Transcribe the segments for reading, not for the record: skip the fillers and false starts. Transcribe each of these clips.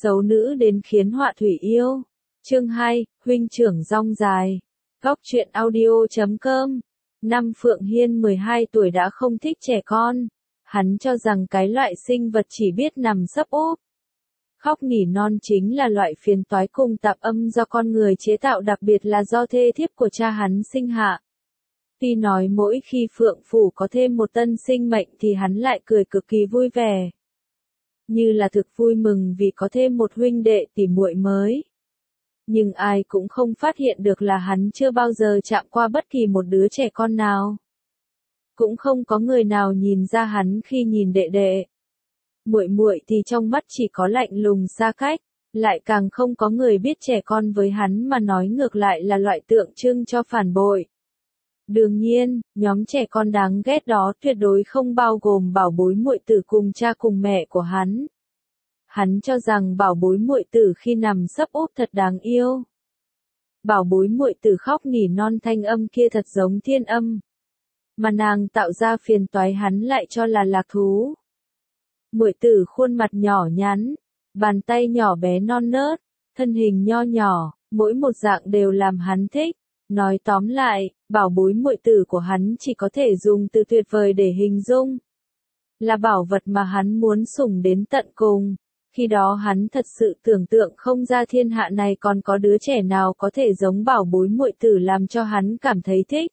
Xấu nữ đến khiến họa thủy yêu. Chương 2, huynh trưởng rong dài. Góc truyện audio.com. Năm Phượng Hiên 12 tuổi đã không thích trẻ con. Hắn cho rằng cái loại sinh vật chỉ biết nằm sấp úp. Khóc nỉ non chính là loại phiền toái cùng tạp âm do con người chế tạo, đặc biệt là do thê thiếp của cha hắn sinh hạ. Tuy nói mỗi khi Phượng Phủ có thêm một tân sinh mệnh thì hắn lại cười cực kỳ vui vẻ. Như là thực vui mừng vì có thêm một huynh đệ tỉ muội mới. Nhưng ai cũng không phát hiện được là hắn chưa bao giờ chạm qua bất kỳ một đứa trẻ con nào. Cũng không có người nào nhìn ra hắn khi nhìn đệ đệ. Muội muội thì trong mắt chỉ có lạnh lùng xa cách, lại càng không có người biết trẻ con với hắn mà nói ngược lại là loại tượng trưng cho phản bội. Đương nhiên, nhóm trẻ con đáng ghét đó tuyệt đối không bao gồm bảo bối muội tử cùng cha cùng mẹ của hắn. Hắn cho rằng bảo bối muội tử khi nằm sấp úp thật đáng yêu. Bảo bối muội tử khóc nỉ non thanh âm kia thật giống thiên âm. Mà nàng tạo ra phiền toái hắn lại cho là lạc thú. Muội tử khuôn mặt nhỏ nhắn, bàn tay nhỏ bé non nớt, thân hình nho nhỏ, mỗi một dạng đều làm hắn thích. Nói tóm lại, bảo bối muội tử của hắn chỉ có thể dùng từ tuyệt vời để hình dung. Là bảo vật mà hắn muốn sủng đến tận cùng. Khi đó hắn thật sự tưởng tượng không ra thiên hạ này còn có đứa trẻ nào có thể giống bảo bối muội tử làm cho hắn cảm thấy thích.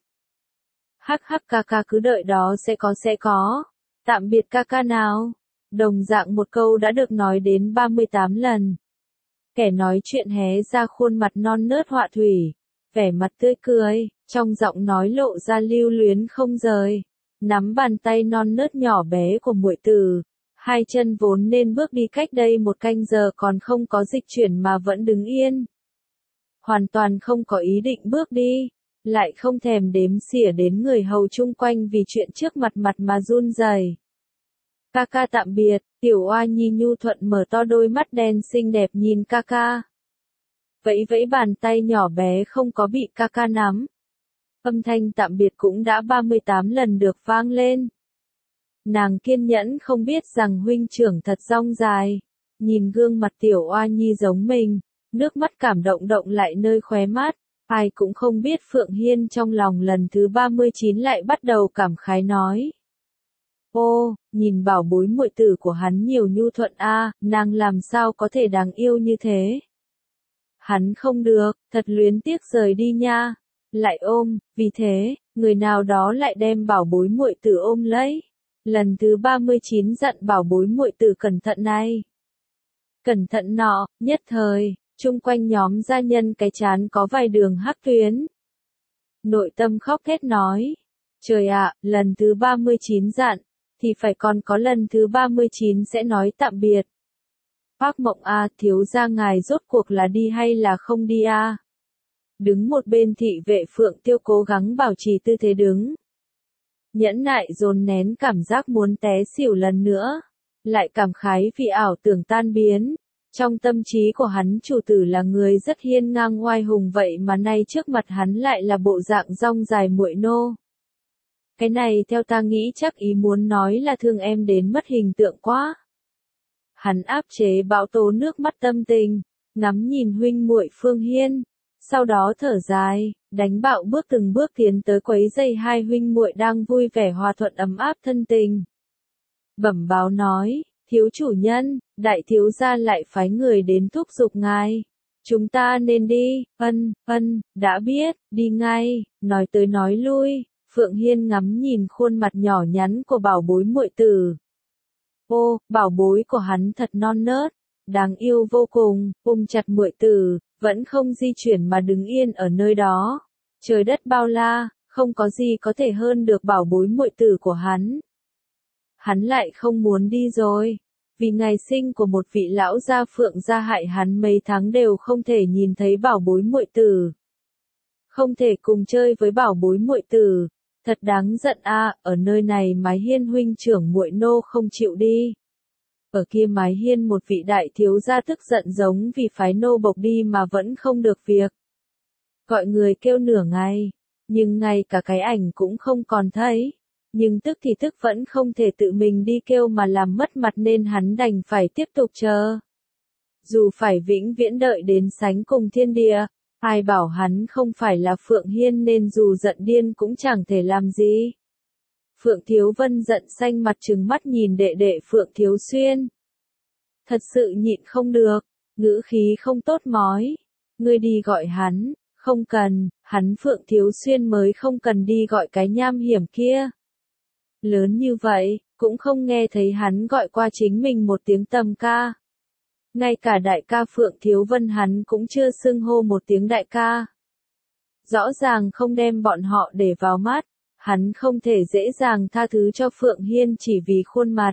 Hắc hắc ca ca cứ đợi đó sẽ có. Tạm biệt ca ca nào. Đồng dạng một câu đã được nói đến 38 lần. Kẻ nói chuyện hé ra khuôn mặt non nớt họa thủy. Vẻ mặt tươi cười, trong giọng nói lộ ra lưu luyến không rời. Nắm bàn tay non nớt nhỏ bé của muội tử. Hai chân vốn nên bước đi cách đây một canh giờ còn không có dịch chuyển mà vẫn đứng yên. Hoàn toàn không có ý định bước đi. Lại không thèm đếm xỉa đến người hầu chung quanh vì chuyện trước mặt mà run rẩy. Ca ca tạm biệt, tiểu oa nhi nhu thuận mở to đôi mắt đen xinh đẹp nhìn ca ca. Vẫy vẫy bàn tay nhỏ bé không có bị ca ca nắm. Âm thanh tạm biệt cũng đã 38 lần được vang lên. Nàng kiên nhẫn không biết rằng huynh trưởng thật dong dài. Nhìn gương mặt tiểu oa nhi giống mình, nước mắt cảm động động lại nơi khóe mắt. Ai cũng không biết Phượng Hiên trong lòng lần thứ 39 lại bắt đầu cảm khái nói. Ô, nhìn bảo bối muội tử của hắn nhiều nhu thuận a, nàng làm sao có thể đáng yêu như thế. Hắn không được, thật luyến tiếc rời đi nha. Lại ôm, vì thế, người nào đó lại đem bảo bối muội tử ôm lấy. Lần thứ 39 dặn bảo bối muội tử cẩn thận này. Cẩn thận nọ, nhất thời, chung quanh nhóm gia nhân cái chán có vài đường hắc tuyến. Nội tâm khóc thét nói. Trời ạ, lần thứ 39 dặn, thì phải còn có lần thứ 39 sẽ nói tạm biệt. Phác Mộng a, thiếu gia ngài rốt cuộc là đi hay là không đi a? Đứng một bên thị vệ Phượng Tiêu cố gắng bảo trì tư thế đứng. Nhẫn nại dồn nén cảm giác muốn té xỉu lần nữa. Lại cảm khái vì ảo tưởng tan biến. Trong tâm trí của hắn chủ tử là người rất hiên ngang oai hùng vậy mà nay trước mặt hắn lại là bộ dạng rong dài muội nô. Cái này theo ta nghĩ chắc ý muốn nói là thương em đến mất hình tượng quá. Hắn áp chế bão tố nước mắt tâm tình, ngắm nhìn huynh muội Phương Hiên, sau đó thở dài, đánh bạo bước từng bước tiến tới quấy rầy hai huynh muội đang vui vẻ hòa thuận ấm áp thân tình. Bẩm báo nói, thiếu chủ nhân, đại thiếu gia lại phái người đến thúc giục ngài. Chúng ta nên đi, đã biết, đi ngay, nói tới nói lui. Phượng Hiên ngắm nhìn khuôn mặt nhỏ nhắn của bảo bối muội tử. Ô, bảo bối của hắn thật non nớt, đáng yêu vô cùng, ôm chặt muội tử, vẫn không di chuyển mà đứng yên ở nơi đó. Trời đất bao la, không có gì có thể hơn được bảo bối muội tử của hắn. Hắn lại không muốn đi rồi, vì ngày sinh của một vị lão gia Phượng gia hại hắn mấy tháng đều không thể nhìn thấy bảo bối muội tử. Không thể cùng chơi với bảo bối muội tử. Thật đáng giận a, ở nơi này mái hiên huynh trưởng muội nô không chịu đi. Ở kia mái hiên một vị đại thiếu gia tức giận giống vì phái nô bộc đi mà vẫn không được việc. Gọi người kêu nửa ngày, nhưng ngay cả cái ảnh cũng không còn thấy. Nhưng tức thì tức vẫn không thể tự mình đi kêu mà làm mất mặt nên hắn đành phải tiếp tục chờ. Dù phải vĩnh viễn đợi đến sánh cùng thiên địa, ai bảo hắn không phải là Phượng Hiên nên dù giận điên cũng chẳng thể làm gì. Phượng Thiếu Vân giận xanh mặt trừng mắt nhìn đệ đệ Phượng Thiếu Xuyên. Thật sự nhịn không được, ngữ khí không tốt mói. Ngươi đi gọi hắn, không cần, hắn Phượng Thiếu Xuyên mới không cần đi gọi cái nham hiểm kia. Lớn như vậy, cũng không nghe thấy hắn gọi qua chính mình một tiếng tầm ca. Ngay cả đại ca Phượng Thiếu Vân hắn cũng chưa xưng hô một tiếng đại ca. Rõ ràng không đem bọn họ để vào mắt, hắn không thể dễ dàng tha thứ cho Phượng Hiên chỉ vì khuôn mặt.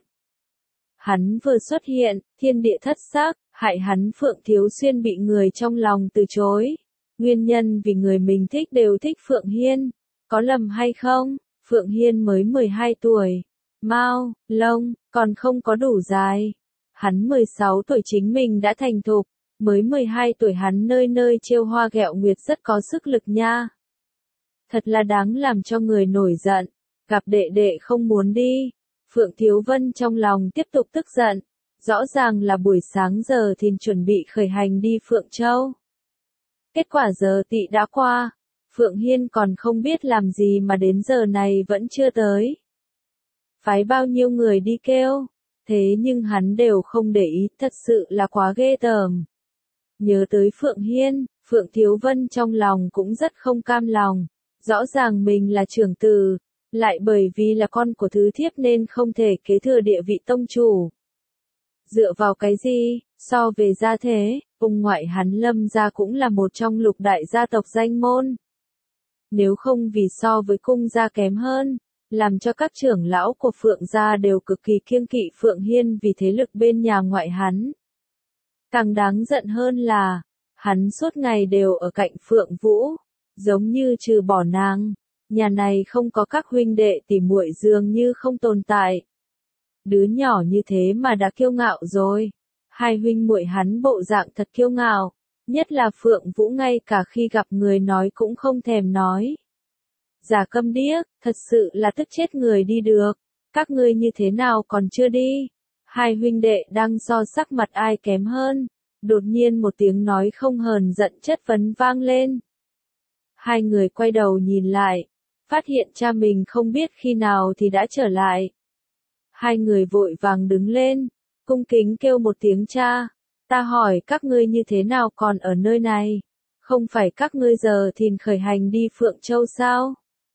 Hắn vừa xuất hiện, thiên địa thất sắc, hại hắn Phượng Thiếu Xuyên bị người trong lòng từ chối. Nguyên nhân vì người mình thích đều thích Phượng Hiên. Có lầm hay không? Phượng Hiên mới 12 tuổi. Mao, lông, còn không có đủ dài. Hắn 16 tuổi chính mình đã thành thục. Mới 12 tuổi hắn nơi nơi trêu hoa ghẹo nguyệt rất có sức lực nha. Thật là đáng làm cho người nổi giận. Gặp đệ đệ không muốn đi. Phượng Thiếu Vân trong lòng tiếp tục tức giận. Rõ ràng là buổi sáng giờ thìn chuẩn bị khởi hành đi Phượng Châu. Kết quả giờ tị đã qua. Phượng Hiên còn không biết làm gì mà đến giờ này vẫn chưa tới. Phái bao nhiêu người đi kêu. Thế nhưng hắn đều không để ý, thật sự là quá ghê tởm. Nhớ tới Phượng Hiên, Phượng Thiếu Vân trong lòng cũng rất không cam lòng. Rõ ràng mình là trưởng tử, lại bởi vì là con của thứ thiếp nên không thể kế thừa địa vị tông chủ. Dựa vào cái gì, so về gia thế, ông ngoại hắn Lâm gia cũng là một trong lục đại gia tộc danh môn. Nếu không vì so với cung gia kém hơn, làm cho các trưởng lão của Phượng gia đều cực kỳ kiêng kỵ Phượng Hiên vì thế lực bên nhà ngoại hắn. Càng đáng giận hơn là, hắn suốt ngày đều ở cạnh Phượng Vũ, giống như trừ bỏ nàng, nhà này không có các huynh đệ tỉ muội dường như không tồn tại. Đứa nhỏ như thế mà đã kiêu ngạo rồi. Hai huynh muội hắn bộ dạng thật kiêu ngạo, nhất là Phượng Vũ ngay cả khi gặp người nói cũng không thèm nói. Giả câm điếc, thật sự là tức chết người đi được. Các ngươi như thế nào còn chưa đi? Hai huynh đệ đang so sắc mặt ai kém hơn. Đột nhiên một tiếng nói không hờn giận chất vấn vang lên. Hai người quay đầu nhìn lại, phát hiện cha mình không biết khi nào thì đã trở lại. Hai người vội vàng đứng lên, cung kính kêu một tiếng cha. Ta hỏi các ngươi như thế nào còn ở nơi này? Không phải các ngươi giờ thìn khởi hành đi Phượng Châu sao?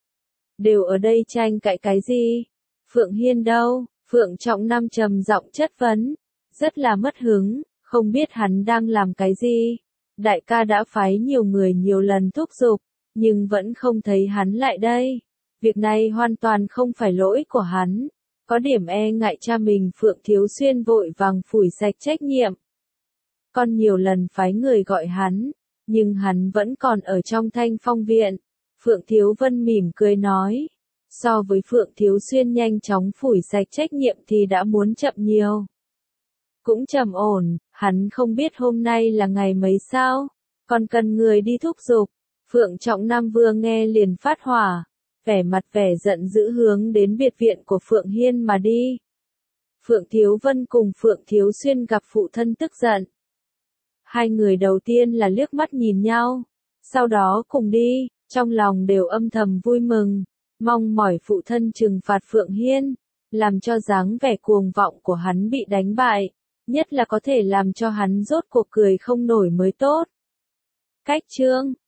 Đều ở đây tranh cãi cái gì? Phượng Hiên đâu? Phượng Trọng Nam trầm giọng chất vấn, rất là mất hứng, không biết hắn đang làm cái gì. Đại ca đã phái nhiều người nhiều lần thúc giục, nhưng vẫn không thấy hắn lại đây. Việc này hoàn toàn không phải lỗi của hắn. Có điểm e ngại cha mình Phượng Thiếu Xuyên vội vàng phủi sạch trách nhiệm. Con nhiều lần phái người gọi hắn, nhưng hắn vẫn còn ở trong Thanh Phong viện. Phượng Thiếu Vân mỉm cười nói, so với Phượng Thiếu Xuyên nhanh chóng phủi sạch trách nhiệm thì đã muốn chậm nhiều. Cũng trầm ổn, hắn không biết hôm nay là ngày mấy sao, còn cần người đi thúc giục. Phượng Trọng Nam vừa nghe liền phát hỏa, vẻ mặt vẻ giận dữ hướng đến biệt viện của Phượng Hiên mà đi. Phượng Thiếu Vân cùng Phượng Thiếu Xuyên gặp phụ thân tức giận. Hai người đầu tiên là liếc mắt nhìn nhau, sau đó cùng đi, trong lòng đều âm thầm vui mừng, mong mỏi phụ thân trừng phạt Phượng Hiên, làm cho dáng vẻ cuồng vọng của hắn bị đánh bại, nhất là có thể làm cho hắn rốt cuộc cười không nổi mới tốt. Cách chương